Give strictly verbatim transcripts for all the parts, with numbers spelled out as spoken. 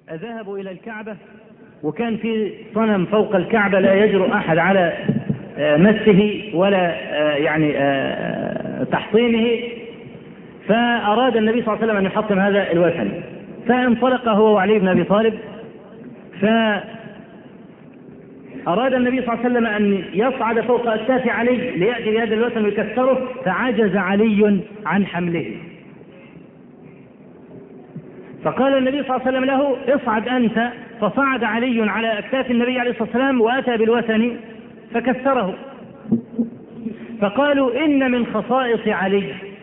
ذهبوا إلى الكعبة، وكان في صنم فوق الكعبة لا يجرؤ أحد على مسه ولا يعني تحطيمه، فأراد النبي صلى الله عليه وسلم أن يحطم هذا الوثن، فانطلق هو وعلي بن أبي طالب، فأراد النبي صلى الله عليه وسلم أن يصعد فوق أكتاف علي ليأتي بهذا الوثن ويكسره، فعجز علي عن حمله، فقال النبي صلى الله عليه وسلم له: اصعد أنت، فصعد علي على أكتاف النبي عليه الصلاة والسلام وأتى بالوثن فكسره. فقالوا: إن من خصائص علي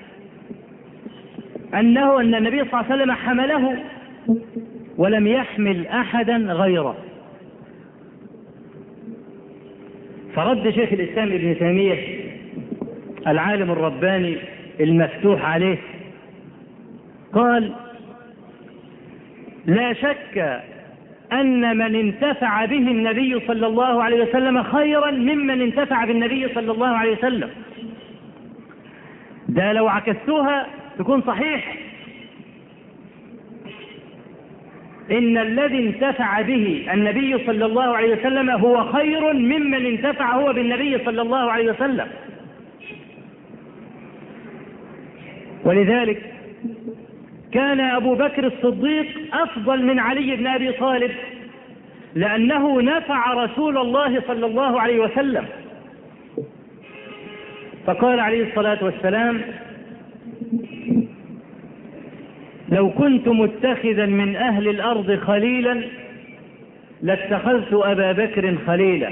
أنه أن النبي صلى الله عليه وسلم حمله ولم يحمل أحدا غيره. فرد شيخ الإسلام ابن تيمية العالم الرباني المفتوح عليه قال: لا شك أن من انتفع به النبي صلى الله عليه وسلم خيرا ممن انتفع بالنبي صلى الله عليه وسلم. ده لو عكستوها تكون صحيح، إن الذي انتفع به النبي صلى الله عليه وسلم هو خير ممن انتفع هو بالنبي صلى الله عليه وسلم. ولذلك كان أبو بكر الصديق أفضل من علي بن أبي طالب، لأنه نفع رسول الله صلى الله عليه وسلم. فقال عليه الصلاة والسلام: لو كنت متخذا من أهل الأرض خليلا لاتخذت أبا بكر خليلا،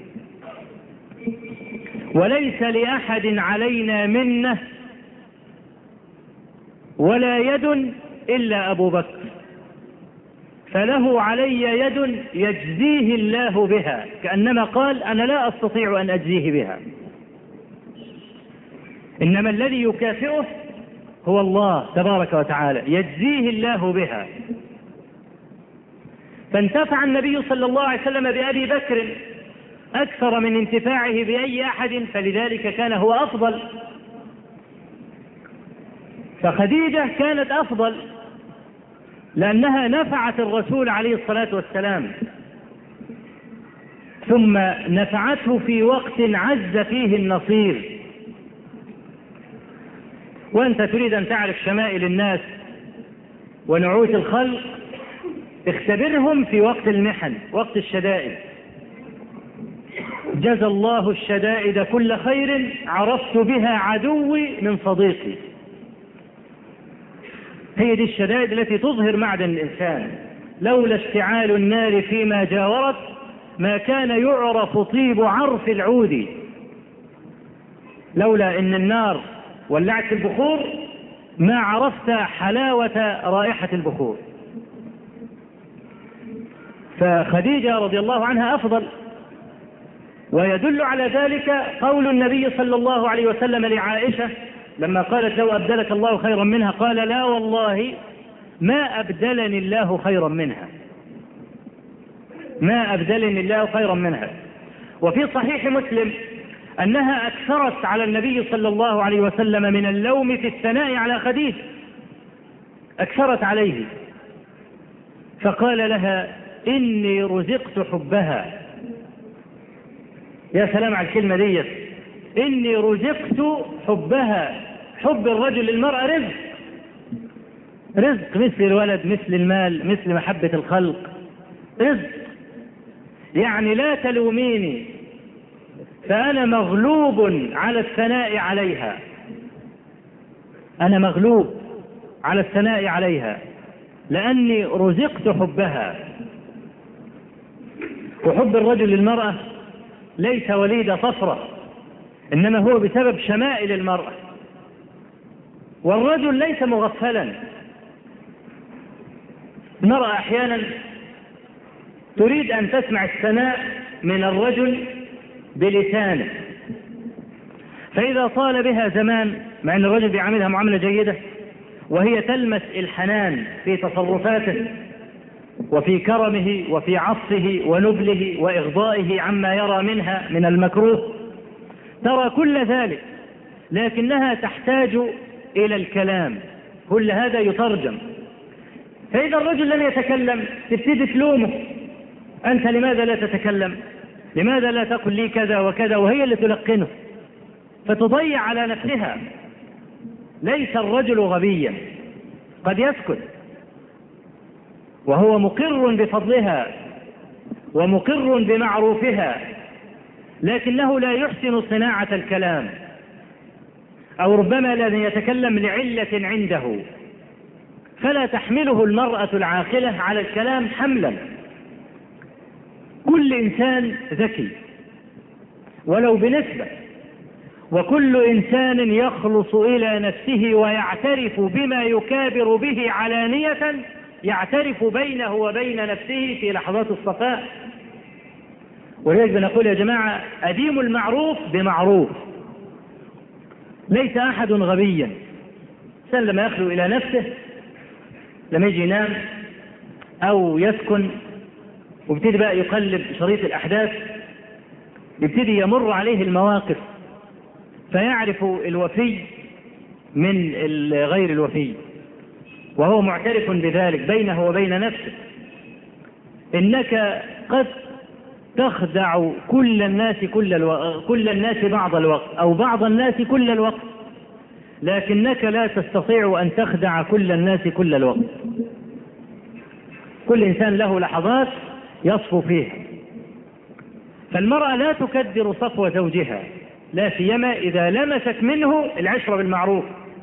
وليس لأحد علينا منه ولا يد إلا أبو بكر، فله علي يد يجزيه الله بها، كأنما قال: أنا لا أستطيع أن أجزيه بها، إنما الذي يكافئه هو الله تبارك وتعالى، يجزيه الله بها. فانتفع النبي صلى الله عليه وسلم بأبي بكر أكثر من انتفاعه بأي أحد، فلذلك كان هو أفضل. فخديجة كانت أفضل لأنها نفعت الرسول عليه الصلاة والسلام، ثم نفعته في وقت عز فيه النصير. وأنت تريد أن تعرف شمائل الناس ونعوت الخلق، اختبرهم في وقت المحن، وقت الشدائد. جزى الله الشدائد كل خير، عرفت بها عدوي من صديقي. هي دي الشدائد التي تظهر معدن الإنسان. لولا اشتعال النار فيما جاورت ما كان يعرف طيب عرف العود. لولا ان النار ولعت البخور ما عرفت حلاوة رائحة البخور. فخديجة رضي الله عنها أفضل، ويدل على ذلك قول النبي صلى الله عليه وسلم لعائشة لما قالت: لو أبدلك الله خيرا منها، قال: لا والله ما أبدلني الله خيرا منها، ما أبدلني الله خيرا منها. وفي صحيح مسلم أنها أكثرت على النبي صلى الله عليه وسلم من اللوم في الثناء على خديجة، أكثرت عليه، فقال لها: إني رزقت حبها. يا سلام على الكلمة دي، إني رزقت حبها. حب الرجل للمرأة رزق، رزق مثل الولد، مثل المال، مثل محبة الخلق، رزق. يعني لا تلوميني فأنا مغلوب على الثناء عليها، أنا مغلوب على الثناء عليها لأني رزقت حبها. وحب الرجل للمرأة ليس وليد طفرة، إنما هو بسبب شمائل المرأة. والرجل ليس مغفلا. المرأة أحيانا تريد أن تسمع الثناء من الرجل بلسانه، فإذا طال بها زمان مع أن الرجل بيعاملها معاملة جيدة وهي تلمس الحنان في تصرفاته وفي كرمه وفي عطفه ونبله وإغضائه عما يرى منها من المكروه، ترى كل ذلك، لكنها تحتاج إلى الكلام. كل هذا يترجم. فإذا الرجل لم يتكلم تبتدي تلومه، أنت لماذا لا تتكلم؟ لماذا لا تقل لي كذا وكذا؟ وهي اللي تلقنه، فتضيع على نفسها. ليس الرجل غبيا، قد يسكت وهو مقر بفضلها ومقر بمعروفها، لكنه لا يحسن صناعة الكلام، أو ربما لن يتكلم لعلة عنده، فلا تحمله المرأة العاقلة على الكلام حملا. كل إنسان ذكي ولو بنسبة، وكل إنسان يخلص إلى نفسه ويعترف بما يكابر به علانية، يعترف بينه وبين نفسه في لحظات الصفاء. ولذلك بنقول يا جماعة أديم المعروف بمعروف. ليس أحد غبيا. الإنسان لما يخلو إلى نفسه، لما يجي ينام أو يسكن ويبتدي بقى يقلب شريط الأحداث، يبتدي يمر عليه المواقف فيعرف الوفي من غير الوفي، وهو معترف بذلك بينه وبين نفسه. إنك قد تخدع كل الناس كل, الو... كل الناس بعض الوقت، أو بعض الناس كل الوقت، لكنك لا تستطيع أن تخدع كل الناس كل الوقت. كل إنسان له لحظات يصفو فيها. فالمرأة لا تكدر صفو زوجها، لا سيما إذا لمست منه العشرة بالمعروف.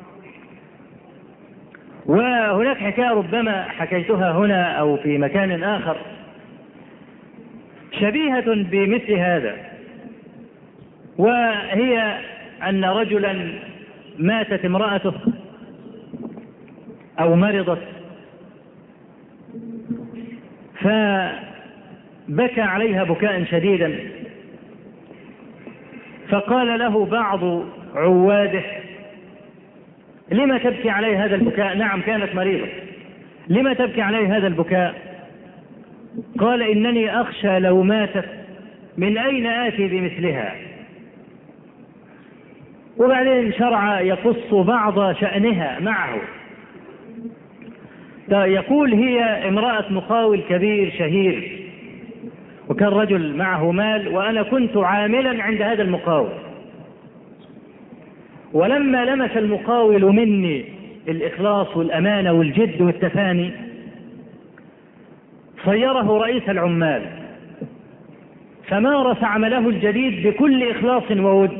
وهناك حكاية ربما حكيتها هنا أو في مكان آخر شبيهة بمثل هذا، وهي أن رجلا ماتت امرأته أو مرضت، فبكى عليها بكاء شديدا، فقال له بعض عواده: لما تبكي علي هذا البكاء؟ نعم كانت مريضة. لما تبكي علي هذا البكاء؟ قال: إنني أخشى لو ماتت من أين آتي بمثلها. وبعدين شرع يقص بعض شأنها معه، يقول: هي امرأة مقاول كبير شهير، وكان رجل معه مال، وأنا كنت عاملا عند هذا المقاول، ولما لمس المقاول مني الإخلاص والأمانة والجد والتفاني صيره رئيس العمال، فمارس عمله الجديد بكل إخلاص وود.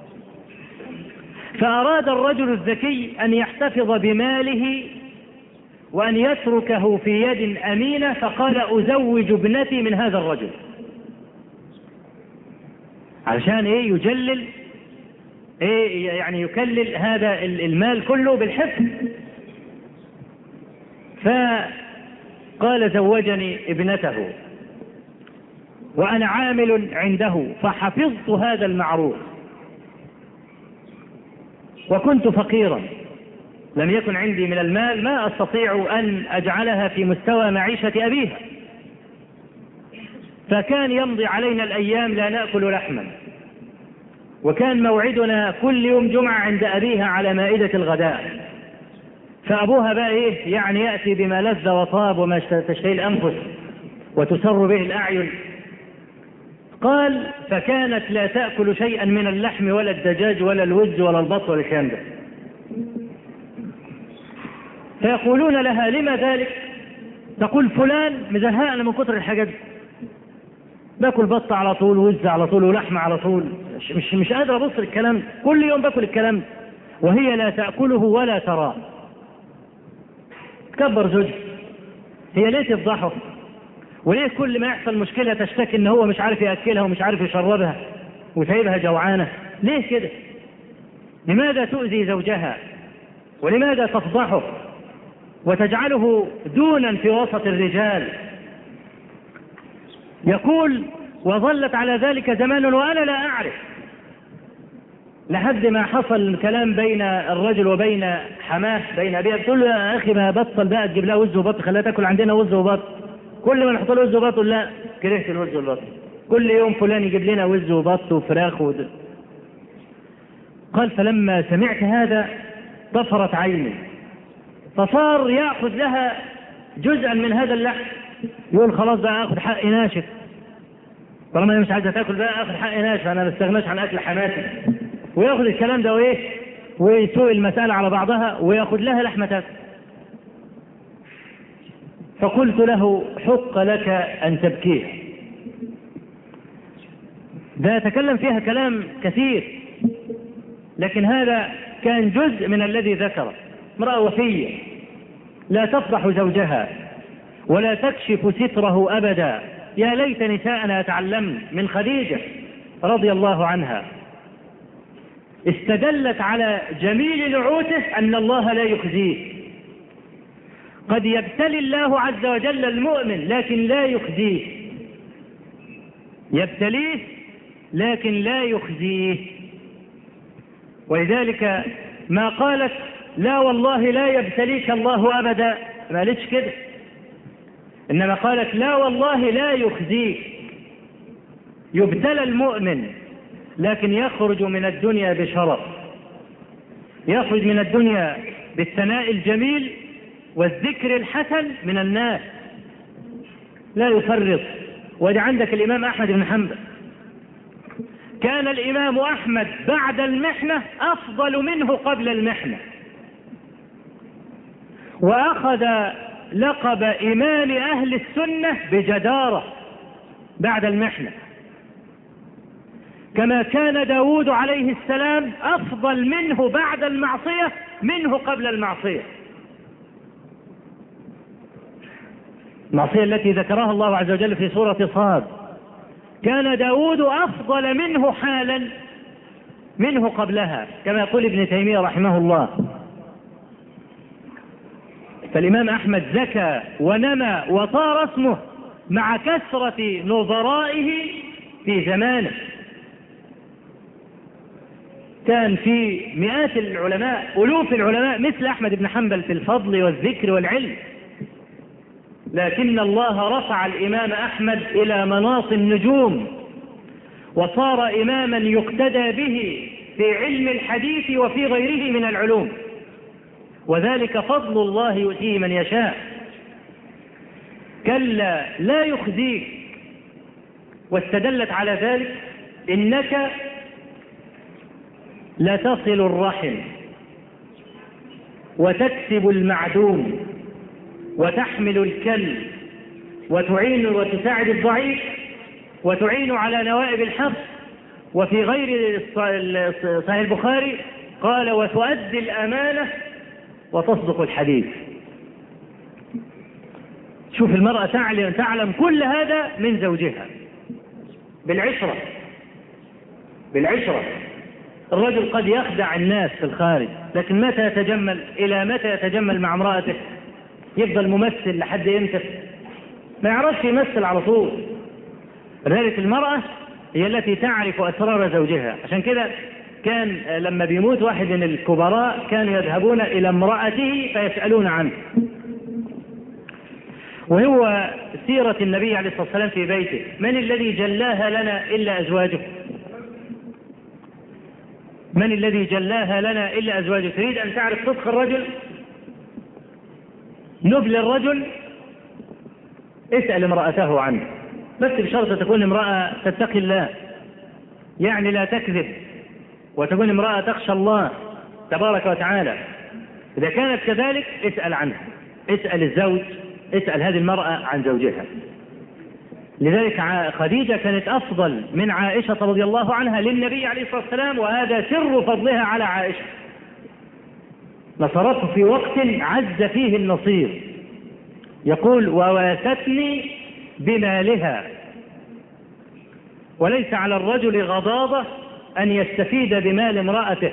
فأراد الرجل الذكي أن يحتفظ بماله وأن يتركه في يد أمينة، فقال: أزوج ابنتي من هذا الرجل، علشان إيه؟ يجلل إيه؟ يعني يكلل هذا المال كله بالحفظ. فقال: زوجني ابنته وأنا عامل عنده، فحفظت هذا المعروف، وكنت فقيرا، لم يكن عندي من المال ما أستطيع أن أجعلها في مستوى معيشة أبيها، فكان يمضي علينا الأيام لا نأكل لحما، وكان موعدنا كل يوم جمعة عند أبيها على مائدة الغداء. فأبوها بقى إيه؟ يعني يأتي بما لذ وطاب وما تشتهي الأنفس وتسر به الأعين. قال: فكانت لا تأكل شيئا من اللحم ولا الدجاج ولا الوز ولا البط ولا الكلام ده. فيقولون لها: لما ذلك؟ تقول: فلان مزهقنا من كتر الحاجات، باكل بط على طول، وز على طول، ولحمة على طول، مش مش قادر ابص الكلام، كل يوم باكل الكلام، وهي لا تأكله ولا تراه. تكبر زوجها. هي ليه تفضحه؟ وليه كل ما يحصل مشكلة تشتكي ان هو مش عارف يأكلها ومش عارف يشربها وسايبها جوعانة؟ ليه كده؟ لماذا تؤذي زوجها؟ ولماذا تفضحه وتجعله دونا في وسط الرجال؟ يقول: وظلت على ذلك زمان وأنا لا أعرف، لحد ما حصل الكلام بين الرجل وبين حماه، بين أبيها. بتقول له: يا أخي ما بطل بقى تجيب لها وز وبط، خليها تاكل عندنا وز وبط. كل ما نحط له وز وبط، لا كرهت الوز والبط، كل يوم فلان يجيب لنا وز وبط وفراخ ود... قال: فلما سمعت هذا طفرت عيني، فصار يأخذ لها جزءا من هذا اللحم يقول خلاص بقى اخذ حقي ناشف، طالما انا مش عايزه تاكل بقى اخذ حقي ناشف، انا ما استغناش عن اكل حماتي، وياخذ الكلام ده وايه ويسوق المسألة على بعضها وياخذ لها لحمة تاكل. فقلت له حق لك ان تبكيه. ده يتكلم فيها كلام كثير، لكن هذا كان جزء من الذي ذكره. امرأة وفية لا تفضح زوجها ولا تكشف ستره أبدا. يا ليت نساءنا يتعلمن من خديجة رضي الله عنها، استدلت على جميل نعوته أن الله لا يخزيه. قد يبتلي الله عز وجل المؤمن لكن لا يخزيه، يبتليه لكن لا يخزيه. ولذلك ما قالت لا والله لا يبتليك الله أبدا، ما قالتش كده، إنما قالت لا والله لا يخزيك. يبتلى المؤمن لكن يخرج من الدنيا بشرف، يخرج من الدنيا بالثناء الجميل والذكر الحسن من الناس، لا يفرط. ودي عندك الإمام أحمد بن حنبل، كان الإمام أحمد بعد المحنة أفضل منه قبل المحنة، وأخذ لقب إمام أهل السنة بجدارة بعد المحنة، كما كان داود عليه السلام أفضل منه بعد المعصية منه قبل المعصية. المعصية التي ذكرها الله عز وجل في سورة صاد، كان داود أفضل منه حالا منه قبلها، كما يقول ابن تيمية رحمه الله. فالإمام أحمد زكى ونمى وطار اسمه مع كثرة نظرائه في زمانه. كان في مئات العلماء، ألوف العلماء مثل أحمد بن حنبل في الفضل والذكر والعلم، لكن الله رفع الإمام أحمد إلى مناص النجوم، وصار إماما يقتدى به في علم الحديث وفي غيره من العلوم، وذلك فضل الله يؤتيه من يشاء. كلا لا يخزيك. واستدلت على ذلك إنك لتصل الرحم وتكسب المعدوم وتحمل الكل وتعين وتساعد الضعيف وتعين على نوائب الحق. وفي غير صحيح البخاري قال وتؤدي الأمانة وتصدق الحديث. شوف المرأة تعلم, تعلم كل هذا من زوجها بالعشرة بالعشرة. الرجل قد يخدع الناس في الخارج، لكن متى يتجمل؟ إلى متى يتجمل مع امرأته؟ يفضل ممثل لحد امتى؟ ما يعرفش يمثل على طول. لذلك المرأة هي التي تعرف أسرار زوجها. عشان كده كان لما بيموت واحد من الكبراء كانوا يذهبون إلى امرأته فيسألون عنه، وهو سيرة النبي عليه الصلاة والسلام في بيته. من الذي جلاها لنا إلا أزواجه؟ من الذي جلاها لنا إلا أزواجه؟ تريد أن تعرف صدق الرجل، نبل الرجل، اسأل امرأته عنه، بس بشرط تكون امرأة تتقي الله، يعني لا تكذب، وتكون امرأة تخشى الله تبارك وتعالى. إذا كانت كذلك اسأل عنها، اسأل الزوج، اسأل هذه المرأة عن زوجها. لذلك خديجة كانت أفضل من عائشة رضي الله عنها للنبي عليه الصلاة والسلام، وهذا سر فضلها على عائشة. نصرته في وقت عز فيه النصير، يقول وواستني بمالها. وليس على الرجل غضاضة أن يستفيد بمال امرأته،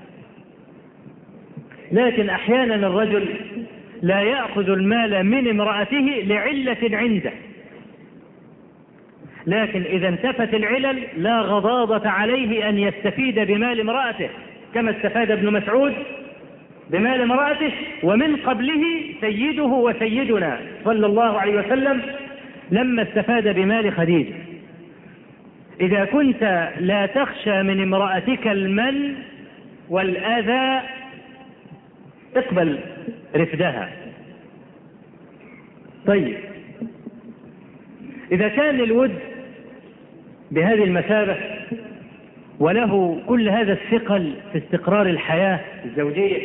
لكن أحيانا الرجل لا يأخذ المال من امرأته لعلة عنده، لكن إذا انتفت العلل لا غضاضة عليه أن يستفيد بمال امرأته، كما استفاد ابن مسعود بمال امرأته، ومن قبله سيده وسيدنا صلى الله عليه وسلم لما استفاد بمال خديجة. إذا كنت لا تخشى من امرأتك المن والأذى اقبل رفدها، طيب إذا كان الود بهذه المثابة وله كل هذا الثقل في استقرار الحياة الزوجية،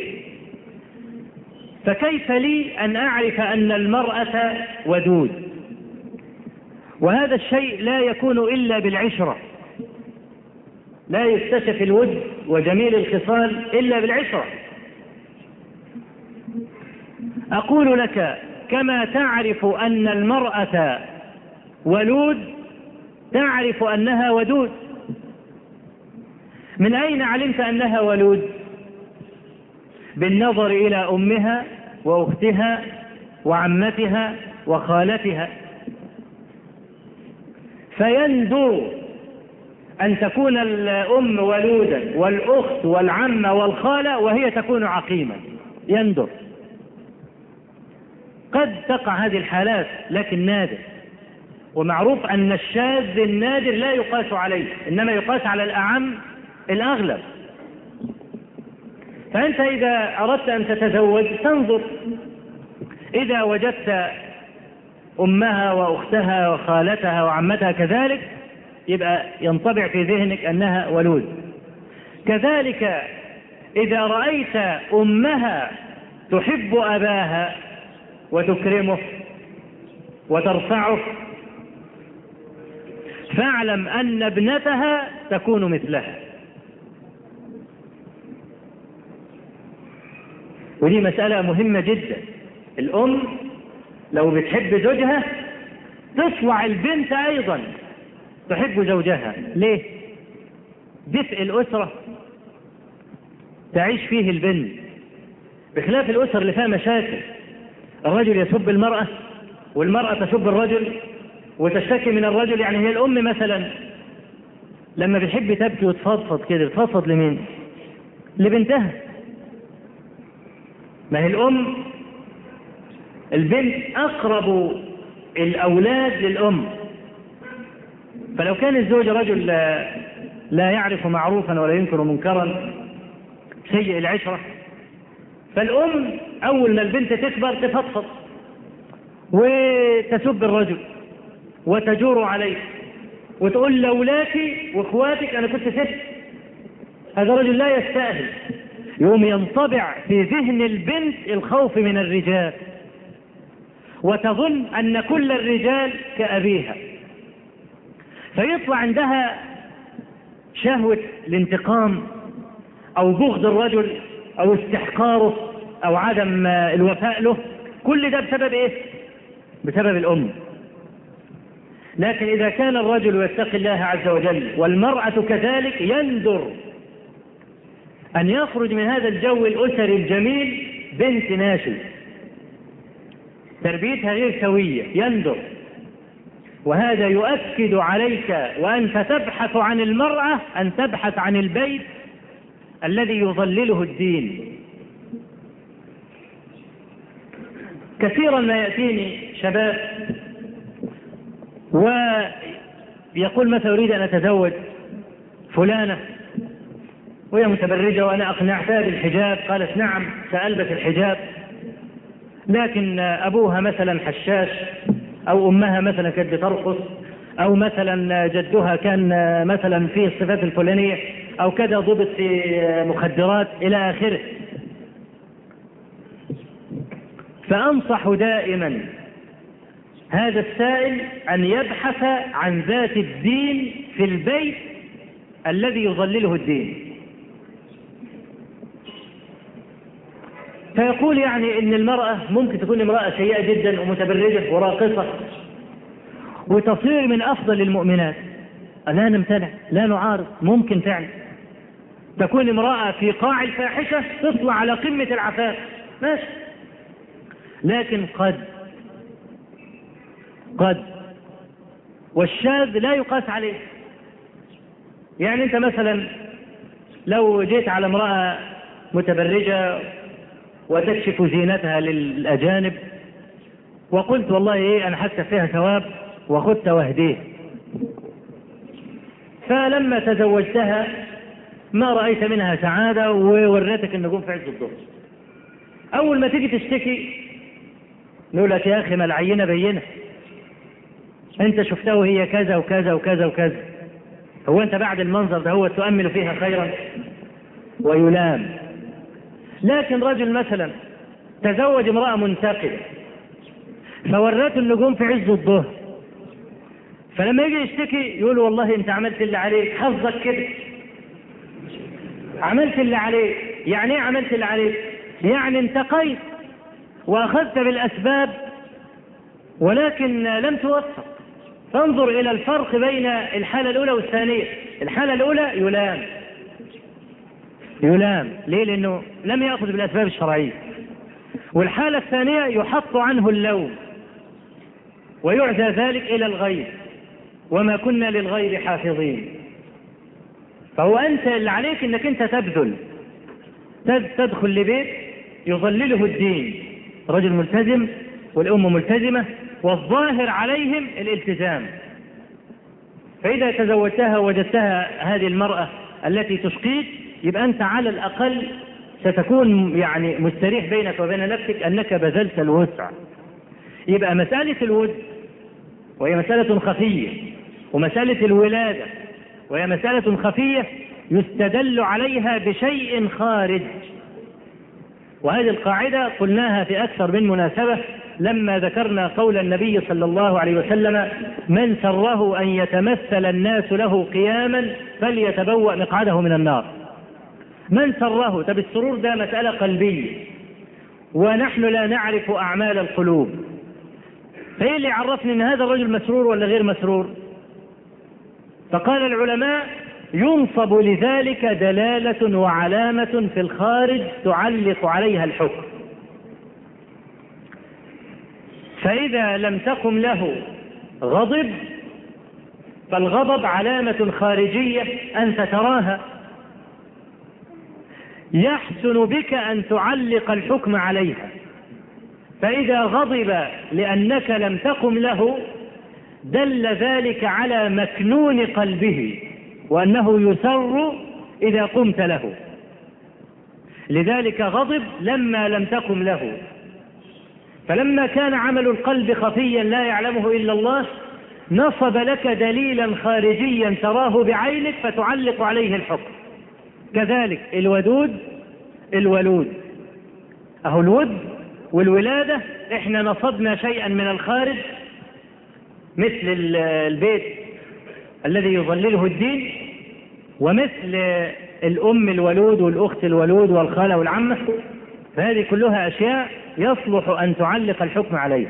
فكيف لي أن أعرف أن المرأة ودود؟ وهذا الشيء لا يكون إلا بالعشرة، لا يكتشف الود وجميل الخصال إلا بالعشرة. أقول لك كما تعرف أن المرأة ولود تعرف أنها ودود. من أين علمت أنها ولود؟ بالنظر إلى أمها وأختها وعمتها وخالتها. فيندر أن تكون الأم ولودا والأخت والعمة والخالة وهي تكون عقيما، يندر. قد تقع هذه الحالات لكن نادر، ومعروف أن الشاذ النادر لا يقاس عليه، إنما يقاس على الأعم الأغلب. فأنت إذا أردت أن تتزوج تنظر، إذا وجدت أمها وأختها وخالتها وعمتها كذلك يبقى ينطبع في ذهنك أنها ولود. كذلك إذا رأيت أمها تحب أباها وتكرمه وترفعه فاعلم أن ابنتها تكون مثلها. ودي مسألة مهمة جدا. الأم لو بتحب زوجها تصنع البنت أيضا تحب زوجها. ليه؟ دفء الأسرة تعيش فيه البنت، بخلاف الأسر اللي فيها مشاكل، الرجل يسب المرأة والمرأة تسب الرجل وتشتكي من الرجل. يعني هي الأم مثلا لما بتحب تبكي وتفضفض كده بتفضفض لمين؟ لبنتها. ما هي الأم، البنت أقرب الأولاد للأم. فلو كان الزوج رجل لا, لا يعرف معروفا ولا ينكر منكرا سيء العشرة، فالأم أول ما البنت تكبر تفضفض وتسب الرجل وتجور عليه وتقول لولاكي واخواتك أنا كنت ست. هذا رجل لا يستاهل. يوم ينطبع في ذهن البنت الخوف من الرجال وتظن أن كل الرجال كأبيها، فيطلع عندها شهوة الانتقام أو بغض الرجل أو استحقاره أو عدم الوفاء له. كل ده بسبب إيه؟ بسبب الأم. لكن إذا كان الرجل يتقي الله عز وجل والمرأة كذلك يندر أن يخرج من هذا الجو الأسري الجميل بنت ناشز تربيتها غير سوية، يندر. وهذا يؤكد عليك وأنت تبحث عن المرأة أن تبحث عن البيت الذي يظلله الدين. كثيرا ما يأتيني شباب ويقول متى أريد أن أتزوج فلانة وهي متبرجة وأنا أقنعتها بالحجاب، قالت نعم سألبس الحجاب، لكن أبوها مثلا حشاش أو أمها مثلا كانت بترقص أو مثلا جدها كان مثلا فيه الصفات الفلانية أو كذا ضبط في مخدرات إلى آخره. فأنصح دائما هذا السائل أن يبحث عن ذات الدين في البيت الذي يظلله الدين. فيقول يعني إن المرأة ممكن تكون امرأة سيئة جدا ومتبرجة وراقصة وتصير من أفضل المؤمنات، لا نمتنع لا نعارض، ممكن فعلا تكون امرأة في قاع الفاحشة تطلع على قمة العفاف، ماشي. لكن قد قد والشاذ لا يقاس عليه. يعني أنت مثلا لو جيت على امرأة متبرجة وتكشف زينتها للأجانب وقلت والله إيه أنا حتى فيها ثواب وخدت وهديه، فلما تزوجتها ما رأيت منها سعادة ووريتك النجوم في عز الظهر، أول ما تيجي تشتكي نقول لك يا أخي ما العينة بينة، أنت شفته هي كذا وكذا وكذا وكذا، هو أنت بعد المنظر ده هو تؤمل فيها خيرا؟ ويلام. لكن رجل مثلا تزوج امرأة منتقدة فورته النجوم في عز الظهر، فلما يجي يشتكي يقول والله أنت عملت اللي عليك، حظك كده، عملت اللي عليك. يعني ايه عملت اللي عليك؟ يعني انتقيت واخذت بالاسباب ولكن لم توفق. فانظر الى الفرق بين الحالة الاولى والثانية. الحالة الاولى يلام يلام ليه؟ لانه لم يأخذ بالاسباب الشرعية. والحالة الثانية يحط عنه اللوم ويعزى ذلك الى الغيب، وما كنا للغيب حافظين. فهو أنت اللي عليك أنك أنت تبذل، تدخل لبيت يظلله الدين، رجل ملتزم والأم ملتزمة والظاهر عليهم الالتزام. فإذا تزوجتها وجدتها هذه المرأة التي تشقيك، يبقى أنت على الأقل ستكون يعني مستريح بينك وبين نفسك أنك بذلت الوسع. يبقى مسألة الود وهي مسألة خفية، ومسألة الولادة وهي مسألة خفية يستدل عليها بشيء خارج. وهذه القاعدة قلناها في أكثر من مناسبة لما ذكرنا قول النبي صلى الله عليه وسلم: من سره أن يتمثل الناس له قياما فليتبوأ مقعده من النار. من سره، طب السرور ده مسألة قلبية ونحن لا نعرف أعمال القلوب، فإيه اللي عرفني أن هذا الرجل مسرور ولا غير مسرور؟ فقال العلماء: ينصب لذلك دلالة وعلامة في الخارج تعلق عليها الحكم. فإذا لم تقم له غضب فالغضب علامة خارجية أنت تراها، يحسن بك أن تعلق الحكم عليها. فإذا غضب لأنك لم تقم له دل ذلك على مكنون قلبه وأنه يسر إذا قمت له، لذلك غضب لما لم تقم له. فلما كان عمل القلب خفيا لا يعلمه إلا الله نصب لك دليلا خارجيا تراه بعينك فتعلق عليه الحكم. كذلك الودود الولود، أهو الود والولادة احنا نصبنا شيئا من الخارج مثل البيت الذي يظلله الدين، ومثل الأم الولود والأخت الولود والخالة والعمة، فهذه كلها أشياء يصلح أن تعلق الحكم عليها.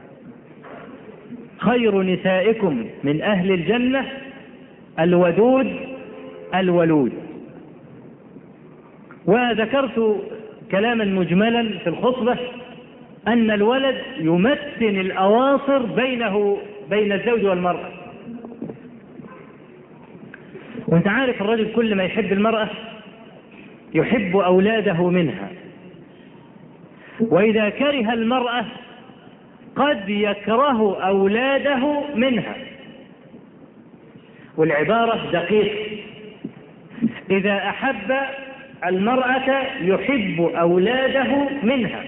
خير نسائكم من أهل الجنة الودود الولود. وذكرت كلاما مجملا في الخطبة أن الولد يمثل الأواصر بينه بين الزوج والمرأة. وانت عارف الرجل كل ما يحب المرأة يحب أولاده منها، وإذا كره المرأة قد يكره أولاده منها. والعبارة دقيقة: إذا أحب المرأة يحب أولاده منها،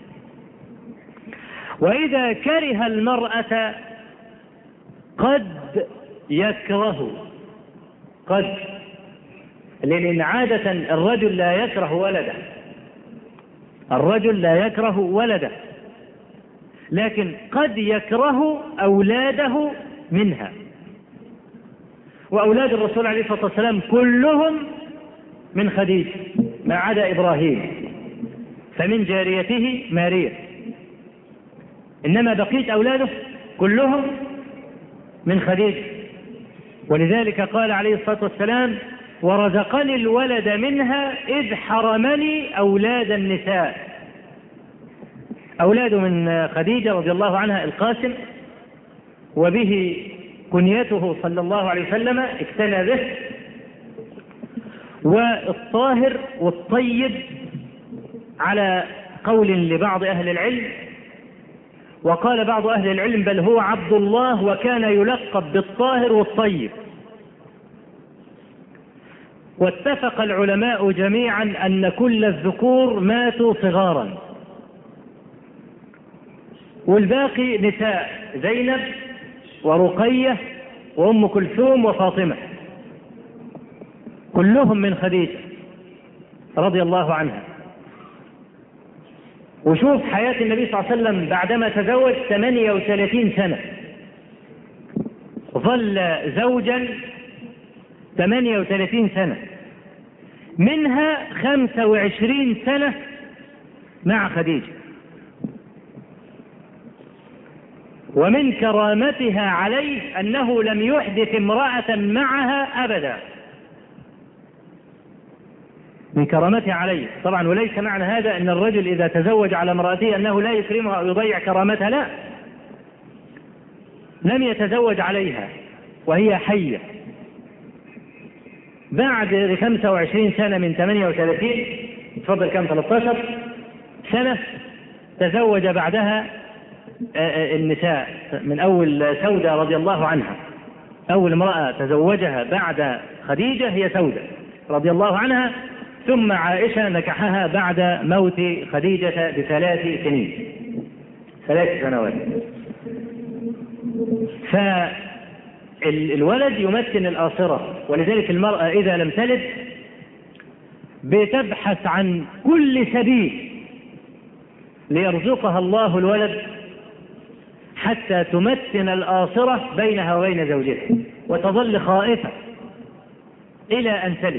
وإذا كره المرأة قد يكره. قد، لأن عادة الرجل لا يكره ولده، الرجل لا يكره ولده، لكن قد يكره أولاده منها. وأولاد الرسول عليه الصلاة والسلام كلهم من خديجة ما عدا إبراهيم، فمن جاريته ماريا، إنما بقيت أولاده كلهم من خديجة. ولذلك قال عليه الصلاة والسلام: ورزقني الولد منها إذ حرمني أولاد النساء. أولاد من خديجة رضي الله عنها القاسم، وبه كنيته صلى الله عليه وسلم اكتنى به، والطاهر والطيب على قول لبعض أهل العلم. وقال بعض أهل العلم: بل هو عبد الله وكان يلقب بالطاهر والطيب. واتفق العلماء جميعا أن كل الذكور ماتوا صغارا، والباقي نساء زينب ورقية وأم كلثوم وفاطمة، كلهم من خديجة رضي الله عنها. وشوف حياة النبي صلى الله عليه وسلم بعدما تزوج ثمانية وثلاثين سنة، ظل زوجا ثمانية وثلاثين سنة، منها خمسة وعشرين سنة مع خديجة. ومن كرامتها عليه أنه لم يحدث امرأة معها أبدا، من كرامتها عليه طبعا. وليس معنى هذا أن الرجل إذا تزوج على امرأته أنه لا يكرمها أو يضيع كرامتها، لا، لم يتزوج عليها وهي حية. بعد خمسة وعشرين سنة من ثمانية وثلاثين، تفضل كم، ثلاثة عشر سنة، تزوج بعدها النساء. من أول سودة رضي الله عنها، أول امرأة تزوجها بعد خديجة هي سودة رضي الله عنها، ثم عائشة نكحها بعد موت خديجة بثلاث سنين، ثلاث سنوات. فالولد يمثل الآصرة، ولذلك المرأة إذا لم تلد بتبحث عن كل سبيل ليرزقها الله الولد حتى تمثل الآصرة بينها وبين زوجها، وتظل خائفة إلى أن تلد.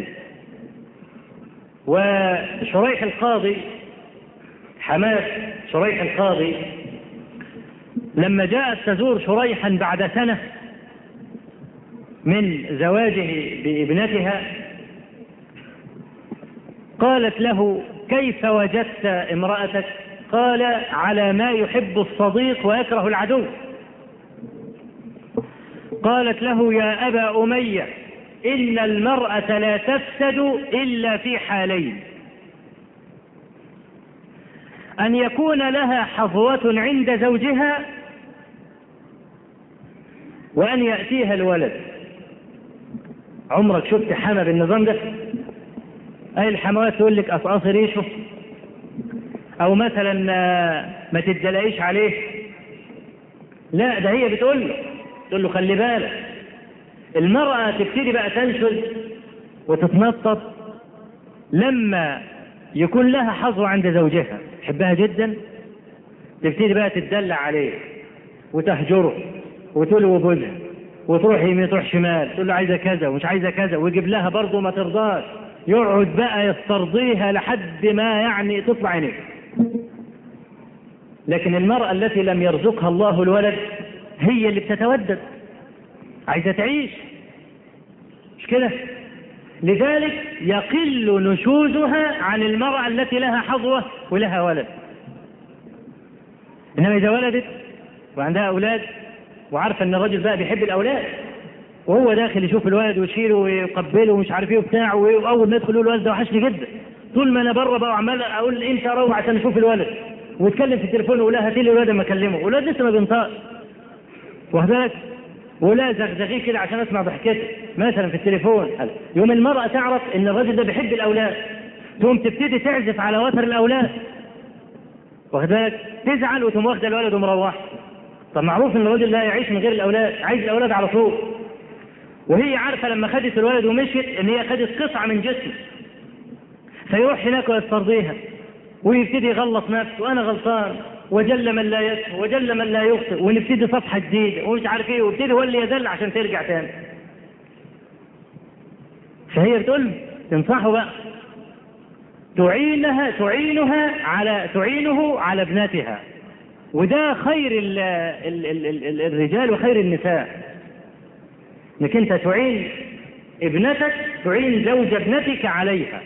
وشريح القاضي، حماة شريح القاضي، لما جاءت تزور شريحا بعد سنة من زواجه بابنتها، قالت له: كيف وجدت امرأتك؟ قال: على ما يحب الصديق ويكره العدو. قالت له: يا أبا أمية، إن المرأة لا تفسد إلا في حالين: أن يكون لها حظوة عند زوجها، وأن يأتيها الولد. عمرك شفت حما بالنظام ده؟ أي الحموات تقول لك أصعصي ريشه، أو مثلا ما تدلقيش عليه، لا، ده هي بتقول له تقول له خلي بالك. المرأة تبتدي بقى تنشز وتتنطط لما يكون لها حظوة عند زوجها، تحبها جدا، تبتدي بقى تدلع عليه وتهجره وتلوي جوزها، وتروح يمين تروح شمال، تقول له عايزة كذا ومش عايزة كذا، ويجيب لها برضه ما ترضاش، يقعد بقى يسترضيها لحد ما يعني تطلع عينيه. لكن المرأة التي لم يرزقها الله الولد هي اللي بتتودد، عايزة تعيش، مش كده؟ لذلك يقل نشوزها عن المرأة التي لها حظوة ولها ولد. إنما إذا ولدت وعندها أولاد وعارفة أن الرجل بقى بيحب الأولاد، وهو داخل يشوف الولد ويشيله ويقبله ومش عارف ايه وبتاع، واول ما يدخل يقول الولد ده وحشني جدا، طول ما انا بره بقى عمال اقول امتى اروح عشان اشوف الولد، ويتكلم في التليفون ويقول لها هاتي لي الولد اما اكلمه، والولد لسه ما بينطقش، واخدك، ولا زغزغيه كده عشان اسمع ضحكته مثلا في التليفون. يوم المرأة تعرف ان الرجل ده بيحب الاولاد، تقوم تبتدي تعزف على وتر الاولاد، واخدك، تزعل وتقوم واخده الولد ومروح. طب معروف ان الرجل لا يعيش من غير الاولاد، عايز الاولاد على طول. وهي عارفة لما خدت الولد ومشيت ان هي خدت قطعة من جسمه، فيروح هناك ويسترضيها ويبتدي يغلط نفسه، وانا غلطان، وجل من لا يسهو وجل من لا يخطئ، ونبتدي صفحة جديدة ومش عارف ايه، ويبتدي هو اللي يذل عشان ترجع تاني. فهي بتقول تنصحه بقى، تعينها تعينها على تعينه على ابنتها، وده خير ال ال ال ال الرجال وخير النساء، انك انت تعين ابنتك، تعين زوج ابنتك عليها.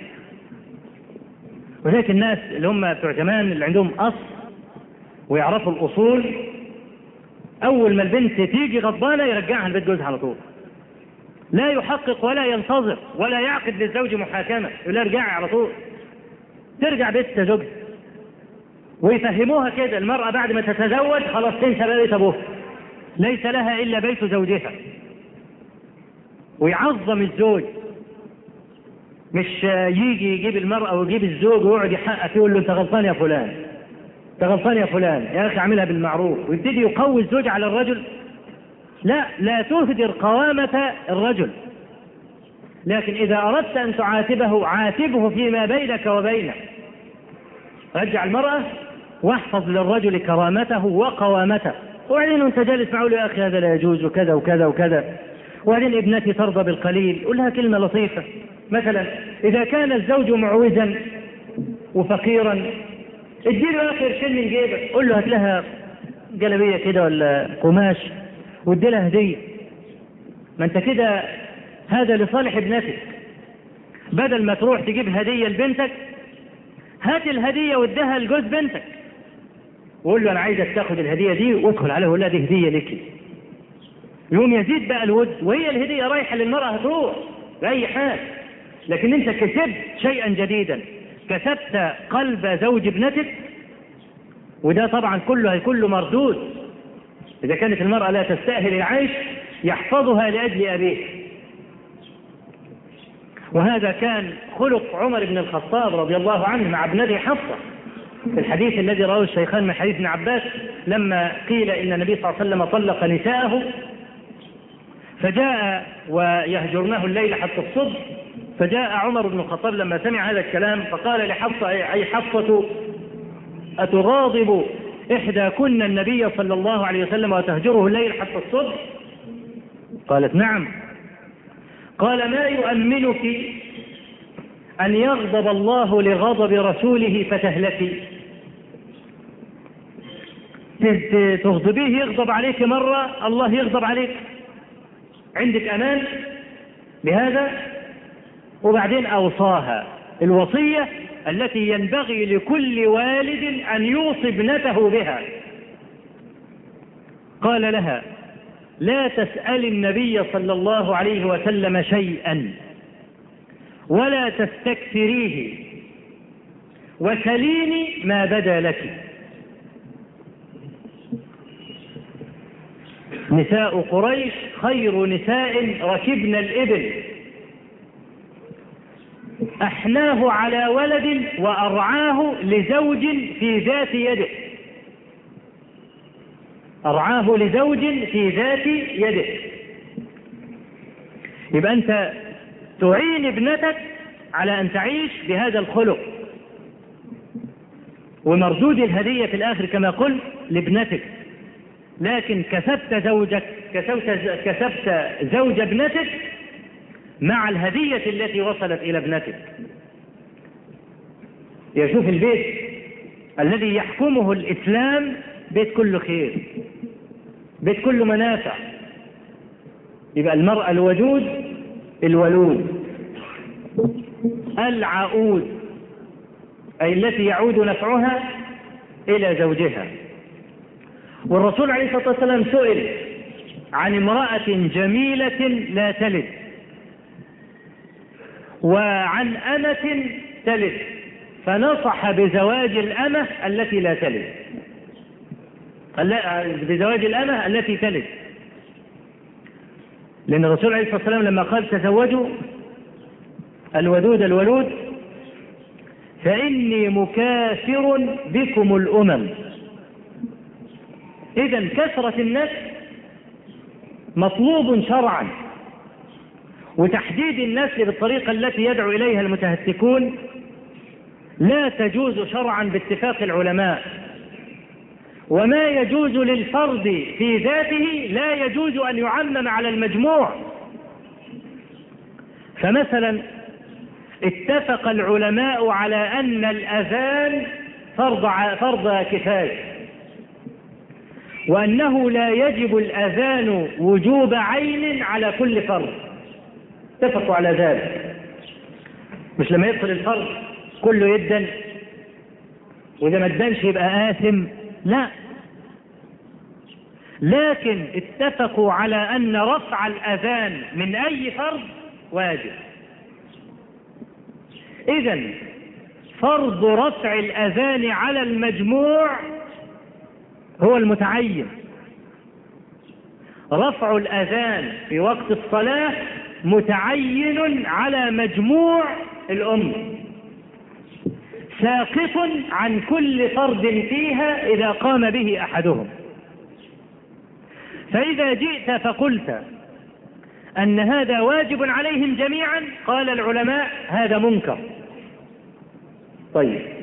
وذلك الناس اللي هم بتوع زمان اللي عندهم اصل ويعرفوا الاصول، اول ما البنت تيجي غضبانه يرجعها لبيت جوزها على طول، لا يحقق ولا ينتظر ولا يعقد للزوج محاكمه، يقول لها ارجعي على طول، ترجع بيت زوجها. ويفهموها كده، المراه بعد ما تتزوج خلاص تنسى بيت ابوها، ليس لها الا بيت زوجها. ويعظم الزوج، مش يجي يجيب المرأة ويجيب الزوج ويقعد يحقق فيه ويقول له انت غلطان يا فلان، غلطان يا فلان، يا أخي اعملها بالمعروف، ويبتدي يقوي الزوج على الرجل. لا، لا تهدر قوامة الرجل، لكن إذا أردت أن تعاتبه عاتبه فيما بينك وبينه. رجع المرأة واحفظ للرجل كرامته وقوامته. وبعدين وانت جالس معه يا أخي هذا لا يجوز وكذا وكذا وكذا. وبعدين ابنتي ترضى بالقليل، قل لها كلمة لطيفة. مثلا إذا كان الزوج معوزا وفقيرا، اديله آخر قرشين من جيبك، قل له هات لها جلبية كده ولا قماش وادي لها هدية. ما انت كده هذا لصالح ابنتك. بدل ما تروح تجيب هدية لبنتك، هات الهدية وادها لجوز بنتك، وقول له انا عايزك تاخد الهدية دي، وادخل عليه وقول لها دي هدية لك. يوم يزيد بقى الود، وهي الهدية رايحة للمرأة هتروح بأي حال. لكن انت كسبت شيئا جديدا، كسبت قلب زوج ابنتك، وده طبعا كله هيكون له مردود. إذا كانت المرأة لا تستأهل العيش يحفظها لأجل أبيه. وهذا كان خلق عمر بن الخطاب رضي الله عنه مع ابنته حفصة، في الحديث الذي رواه الشيخان من حديث ابن عباس لما قيل إن النبي صلى الله عليه وسلم طلق نساءه فجاء ويهجرناه الليل حتى الصبح، فجاء عمر بن الخطاب لما سمع هذا الكلام فقال لحفصة أي حفصة أتغاضب إحدى كن النبي صلى الله عليه وسلم وتهجره الليل حتى الصبح؟ قالت نعم. قال ما يؤمنك أن يغضب الله لغضب رسوله فتهلكي؟ تغضبيه يغضب عليك مرة، الله يغضب عليك، عندك أمان بهذا؟ وبعدين أوصاها الوصية التي ينبغي لكل والد أن يوصي ابنته بها. قال لها لا تسأل النبي صلى الله عليه وسلم شيئا ولا تستكثريه، وسليني ما بدا لك. نساء قريش خير نساء ركبن الإبل، أحناه على ولد وأرعاه لزوج في ذات يده، أرعاه لزوج في ذات يده. يبقى أنت تعين ابنتك على أن تعيش بهذا الخلق، ومردود الهدية في الآخر كما قلت لابنتك. لكن كسبت زوجك، كسبت, كسبت زوج ابنتك مع الهدية التي وصلت إلى ابنتك. يشوف البيت الذي يحكمه الإسلام بيت كله خير، بيت كله منافع. يبقى المرأة الوجود الولود العؤود، أي التي يعود نفعها إلى زوجها. والرسول عليه الصلاة والسلام سئل عن امرأة جميلة لا تلد وعن أمة تلد، فنصح بزواج الأمة التي لا تلد، بزواج الأمة التي تلد. لأن الرسول عليه الصلاة والسلام لما قال تزوجوا الودود الولود فإني مكاثر بكم الأمم. إذن كثرة النسل مطلوب شرعا، وتحديد النسل بالطريقة التي يدعو إليها المتهتكون لا تجوز شرعا باتفاق العلماء. وما يجوز للفرد في ذاته لا يجوز أن يعمم على المجموع. فمثلا اتفق العلماء على أن الأذان فرض فرض كفاية، وأنه لا يجب الأذان وجوب عين على كل فرد، اتفقوا على ذلك. مش لما يدخل الفرد كله يدن، وإذا ما ادنش يبقى آثم، لا. لكن اتفقوا على أن رفع الأذان من أي فرد واجب. إذن فرض رفع الأذان على المجموع هو المتعين. رفع الأذان في وقت الصلاة متعين على مجموع الأمة، ساقط عن كل فرد فيها إذا قام به أحدهم. فإذا جئت فقلت أن هذا واجب عليهم جميعا، قال العلماء هذا منكر. طيب،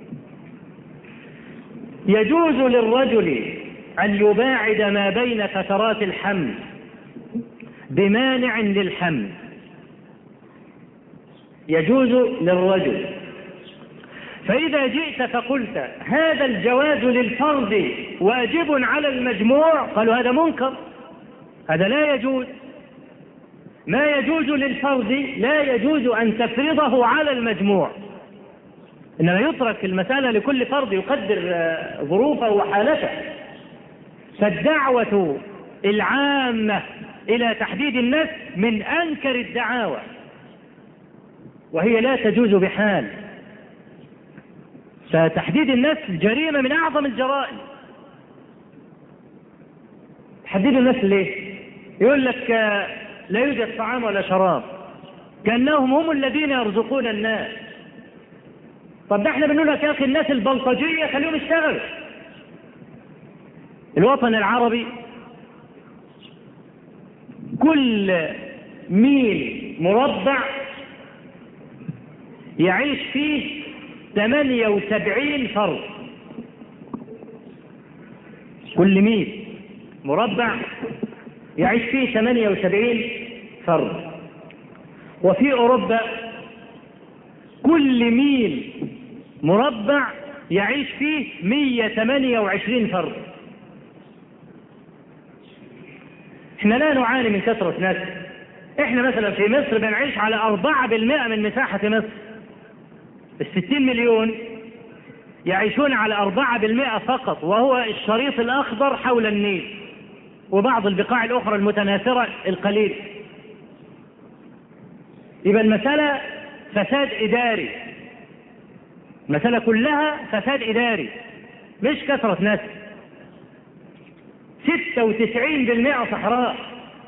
يجوز للرجل أن يباعد ما بين فترات الحمل بمانع للحمل. يجوز للرجل. فإذا جئت فقلت هذا الجواز للفرد واجب على المجموع، قالوا هذا منكر، هذا لا يجوز. ما يجوز للفرد لا يجوز أن تفرضه على المجموع، إنما يترك المسألة لكل فرد يقدر ظروفه وحالته. فالدعوة العامة إلى تحديد النسل من أنكر الدعاوى، وهي لا تجوز بحال. فتحديد النسل جريمة من أعظم الجرائم. تحديد النسل ليه؟ يقول لك لا يوجد طعام ولا شراب، كأنهم هم الذين يرزقون الناس. طب ده احنا بنقول لك يا أخي الناس البلطجية خليهم يشتغلوا. الوطن العربي كل ميل مربع يعيش فيه ثمانية وسبعين فرد. كل ميل مربع يعيش فيه ثمانية وسبعين فرد. وفي أوروبا كل ميل مربع يعيش فيه مئة وثمانية وعشرين فرد. احنا لا نعاني من كثرة ناس. احنا مثلا في مصر بنعيش على أربعة بالمئة من مساحة مصر. الستين مليون يعيشون على أربعة بالمئة فقط، وهو الشريط الأخضر حول النيل وبعض البقاع الأخرى المتناثرة القليل. يبقى المسألة فساد إداري، المسألة كلها فساد إداري مش كثرة ناس. ستة وتسعين بالمئة صحراء.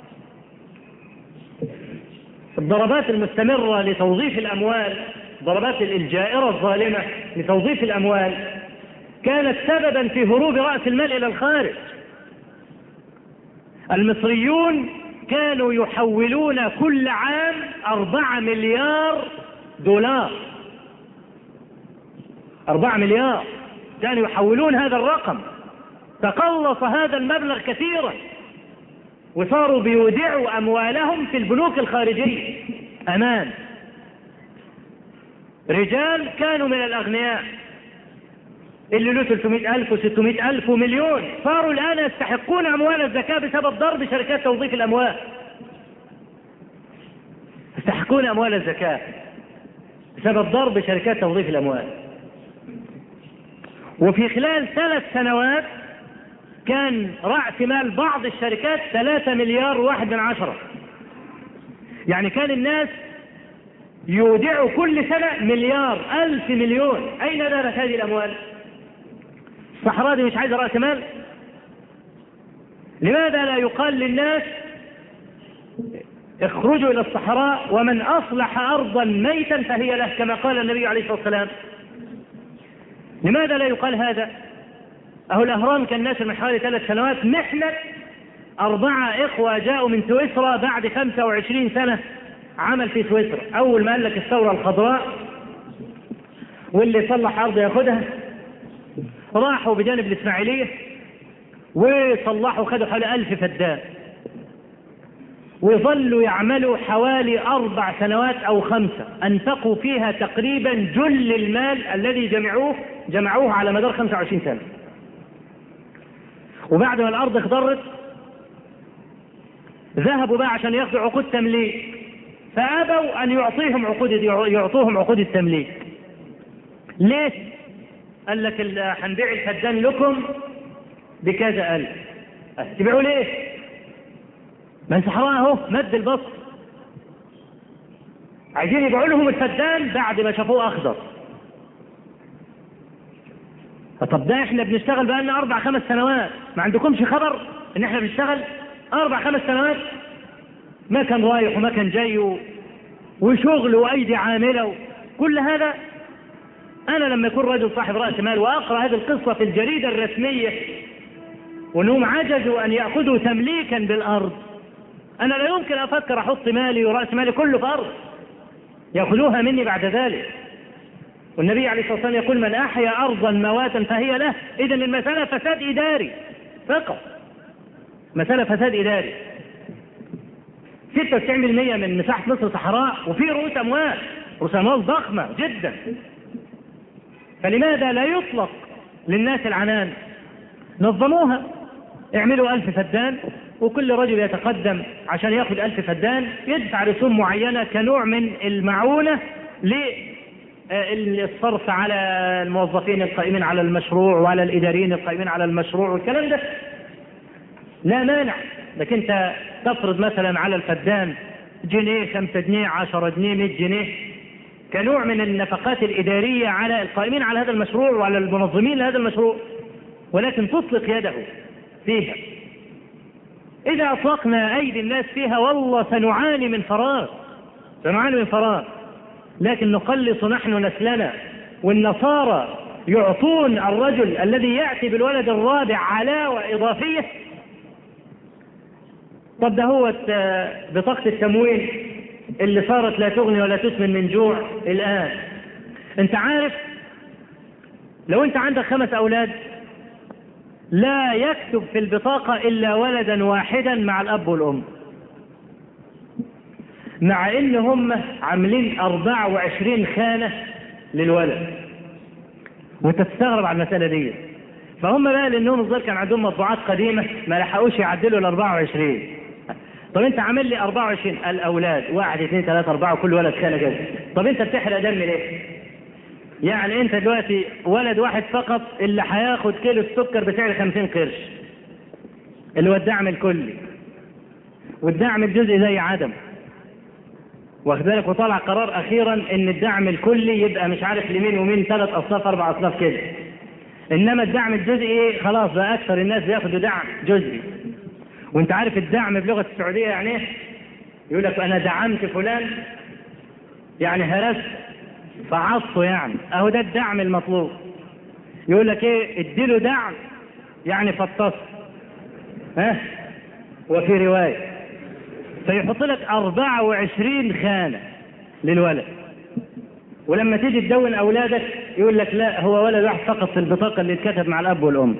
الضربات المستمرة لتوظيف الأموال، ضربات الجائرة الظالمة لتوظيف الأموال، كانت سببا في هروب رأس المال إلى الخارج. المصريون كانوا يحولون كل عام أربعة مليار دولار. أربعة مليار كانوا يحولون هذا الرقم. تقلص هذا المبلغ كثيرا، وصاروا بيودعوا أموالهم في البنوك الخارجية أمان. رجال كانوا من الأغنياء اللي له ثلاثمائة ألف وستمائة ألف ومليون، صاروا الآن يستحقون أموال الزكاة بسبب ضرب شركات توظيف الأموال. يستحقون أموال الزكاة بسبب ضرب شركات توظيف الأموال. وفي خلال ثلاث سنوات كان رأس مال بعض الشركات ثلاثة مليار واحد من عشرة. يعني كان الناس يودعوا كل سنة مليار ألف مليون. أين ذهبت هذه الأموال؟ الصحراء دي مش عايزة رأس مال؟ لماذا لا يقال للناس اخرجوا إلى الصحراء ومن أصلح أرضا ميتا فهي له، كما قال النبي عليه الصلاة والسلام؟ لماذا لا يقال هذا؟ أهو الأهرام كان ناشر من حوالي ثلاث سنوات محنة أربعة إخوة جاءوا من سويسرا بعد خمسة وعشرين سنة عمل في سويسرا. أول ما قال لك الثورة الخضراء واللي صلح أرض ياخدها، راحوا بجانب الإسماعيلية وصلحوا خدوا حوالي ألف فدان، وظلوا يعملوا حوالي أربع سنوات أو خمسة، أنفقوا فيها تقريبا جل المال الذي جمعوه جمعوه على مدار خمسة وعشرين سنة. وبعد ما الأرض اخضرت ذهبوا بقى عشان ياخذوا عقود تمليك، فأبوا أن يعطيهم عقود يعطوهم عقود التمليك. ليه؟ قال لك هنبيع الفدان لكم بكذا ألف. تبيعوا ليه؟ من صحراء اهو مد البصر، عايزين يبيعوا لهم الفدان بعد ما شافوه أخضر. طب ده احنا بنشتغل بقالنا أربع خمس سنوات، ما عندكمش خبر إن احنا بنشتغل أربع خمس سنوات؟ ما كان رايح وما كان جاي وشغل وأيدي عاملة كل هذا. أنا لما يكون رجل صاحب رأس مال وأقرأ هذه القصة في الجريدة الرسمية وأنهم عجزوا أن يأخذوا تمليكا بالأرض، أنا لا يمكن أفكر أحط مالي ورأس مالي كله في أرض يأخذوها مني بعد ذلك. والنبي عليه الصلاة والسلام يقول من أحيا أرضا مواتا فهي له. إذن المسألة فساد إداري فقط، مسألة فساد إداري. ستة وتسعين بالمئة من مساحة مصر صحراء وفي رؤوس أموال، رؤوس أموال ضخمة جدا. فلماذا لا يطلق للناس العنان؟ نظموها، اعملوا ألف فدان وكل رجل يتقدم عشان يأخذ ألف فدان يدفع رسوم معينة كنوع من المعونة للصرف على الموظفين القائمين على المشروع وعلى الإداريين القائمين على المشروع والكلام ده. لا مانع لكن انت تفرض مثلا على الفدان جنيه، خمسة جنيه، عشرة جنيه، مئة جنيه كنوع من النفقات الإدارية على القائمين على هذا المشروع وعلى المنظمين لهذا المشروع، ولكن تطلق يده فيها. إذا أطلقنا أيدي الناس فيها والله سنعاني من فراغ، سنعاني من فراغ. لكن نقلص نحن نسلنا، والنصارى يعطون الرجل الذي يأتي بالولد الرابع علاوة إضافية. طب ده هو بطاقة التموين اللي صارت لا تغني ولا تسمن من جوع الآن. انت عارف لو انت عندك خمس أولاد لا يكتب في البطاقة إلا ولدا واحدا مع الأب والأم، مع إن هم عاملين أربعة وعشرين خانة للولد. وتستغرب على المسألة دي. فهم بقى لأنهم الظاهر كان عندهم مطبوعات قديمة ما لحقوش يعدلوا ال أربعة وعشرين. طب انت عامل لي أربعة وعشرين الأولاد واحد اثنين ثلاثة أربعة وكل ولد خانة كده، طب انت بتحرق دم ليه؟ يعني انت دلوقتي ولد واحد فقط اللي هياخد كيلو السكر بسعر خمسين قرش اللي هو الدعم الكلي، والدعم الجزئي زي عدم، واخد بالك. وطلع قرار اخيرا ان الدعم الكلي يبقى مش عارف لمين ومين ثلاث اصناف اربع اصناف كده، انما الدعم الجزئي خلاص بقى اكثر الناس بياخدوا دعم جزئي. وانت عارف الدعم بلغة السعودية يعني ايه؟ يقول لك انا دعمت فلان يعني هرست فعصته، يعني اهو ده الدعم المطلوب. يقول لك ايه؟ اديله دعم يعني فطس، ها؟ وفي رواية فيحط لك أربعة وعشرين خانة للولد، ولما تيجي تدون اولادك يقول لك لا هو ولد واحد فقط في البطاقة اللي اتكتب مع الاب والام.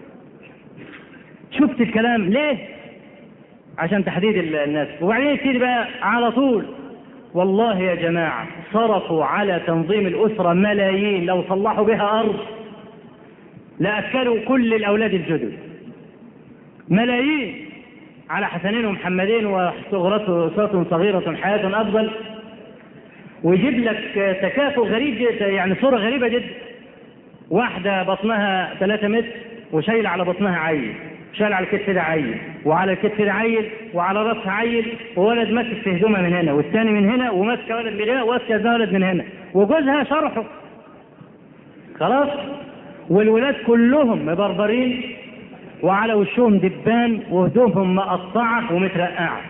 شفت الكلام ليه؟ عشان تحديد الناس. وبعدين يبتدي بقى على طول والله يا جماعة صرفوا على تنظيم الأسرة ملايين، لو صلحوا بها أرض لأكلوا كل الأولاد الجدد. ملايين على حسنين ومحمدين وصغرة صغيرة حياة أفضل، ويجيب لك تكافؤ غريب جدا، يعني صورة غريبة جدا. واحدة بطنها ثلاثة متر وشايلة على بطنها عيل، شايل على الكتف ده عيل، وعلى الكتف ده عيل، وعلى راسها عيل، وولد ماسك في هدومها من هنا، والثاني من هنا، وماسك ولد من هنا، وماسك ولد من هنا، وجوزها شرحه خلاص. والولاد كلهم مبربرين وعلى وشهم دبان وهدومهم مقطعة ومترقعة،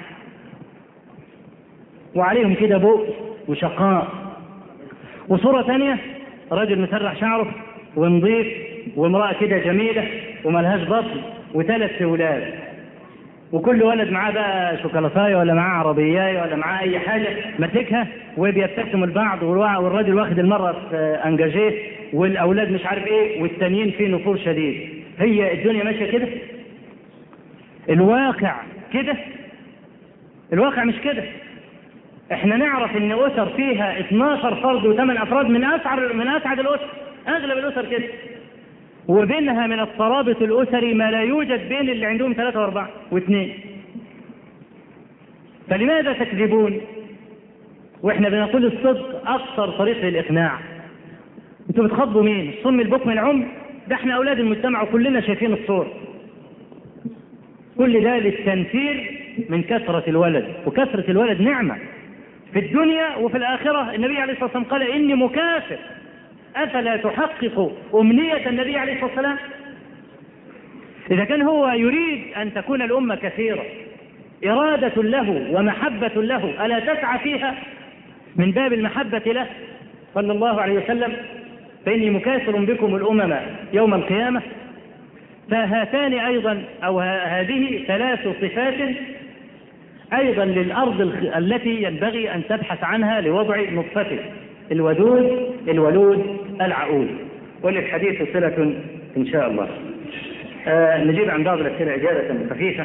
وعليهم كده بؤس وشقاء. وصورة ثانية رجل مسرح شعره ونظيف، وامرأة كده جميلة وملهاش بطن، وثلاث اولاد، وكل ولد معاه بقى شوكولاتايه ولا معاه عربيايه ولا معاه اي حاجه ماسكها، وبيبتسموا البعض، والراجل واخد المرأة في انجاجيه، والاولاد مش عارف ايه، والتانيين في نفور شديد. هي الدنيا ماشيه كده؟ الواقع كده؟ الواقع مش كده. احنا نعرف ان اسر فيها اثناشر فرد وثمان افراد من اسعد من اسعد الاسر، اغلب الاسر كده، وبينها من الترابط الأسري ما لا يوجد بين اللي عندهم ثلاثة واربعة واثنين. فلماذا تكذبون واحنا بنقول الصدق أكثر طريق للإقناع؟ انتوا بتخاطبوا مين؟ الصم البكم العمي؟ ده احنا أولاد المجتمع وكلنا شايفين الصور. كل ده للتنفير من كثرة الولد، وكثرة الولد نعمة في الدنيا وفي الآخرة. النبي عليه الصلاة والسلام قال إني مكافر، أفلا تحقق أمنية النبي عليه الصلاة والسلام؟ إذا كان هو يريد أن تكون الأمة كثيرة، إرادة له ومحبة له، ألا تسعى فيها من باب المحبة له صلى الله عليه وسلم؟ فإني مكاثر بكم الأمم يوم القيامة. فهاتان أيضا أو هذه ثلاث صفات أيضا للأرض التي ينبغي أن تبحث عنها لوضع نطفته: الودود، الولود، العؤول. وللحديث صلة إن شاء الله. آه نجيب عن بعض الأسئلة إجابة خفيفة.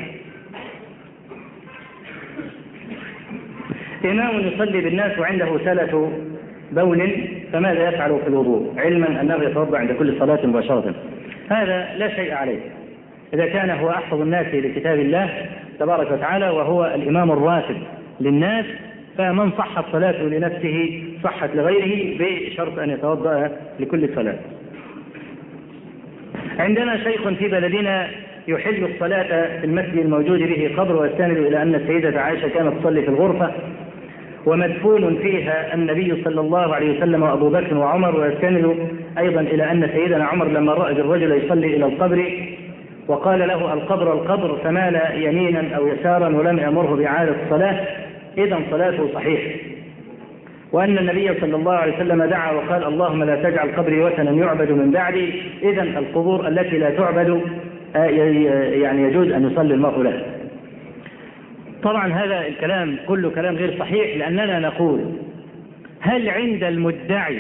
إمام يصلي بالناس وعنده سلة بول فماذا يفعل في الوضوء، علما أنه يتوضأ عند كل صلاة مباشرة؟ هذا لا شيء عليه إذا كان هو أحفظ الناس لكتاب الله تبارك وتعالى وهو الإمام الراتب للناس، فمن صحت صلاته لنفسه صحت لغيره بشرط أن يتوضأ لكل صلاة. عندنا شيخ في بلدنا يحل الصلاة في المسجد الموجود به قبر، ويستند إلى أن السيدة عائشة كانت تصلي في الغرفة ومدفون فيها النبي صلى الله عليه وسلم وأبو بكر وعمر، ويستند أيضا إلى أن سيدنا عمر لما رأى الرجل يصلي إلى القبر وقال له القبر القبر فمال يمينا أو يسارا ولم يأمره بإعادة الصلاة، إذن صلاته صحيحة. وأن النبي صلى الله عليه وسلم دعا وقال اللهم لا تجعل قبري وثنا يعبد من بعدي، إذن القبور التي لا تعبد يعني يجوز أن يصلي المرء لها. طبعا هذا الكلام كله كلام غير صحيح، لأننا نقول هل عند المدعي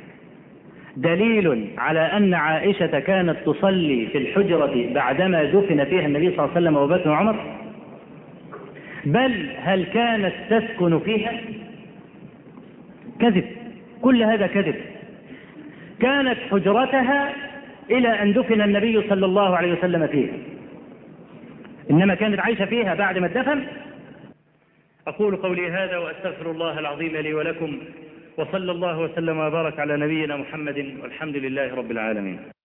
دليل على أن عائشة كانت تصلي في الحجرة بعدما دفن فيها النبي صلى الله عليه وسلم وأبو بكر وعمر؟ بل هل كانت تسكن فيها؟ كذب، كل هذا كذب. كانت حجرتها إلى أن دفن النبي صلى الله عليه وسلم فيها، إنما كانت عايشة فيها بعد ما اتدفن. أقول قولي هذا وأستغفر الله العظيم لي ولكم، وصلى الله وسلم وبارك على نبينا محمد، والحمد لله رب العالمين.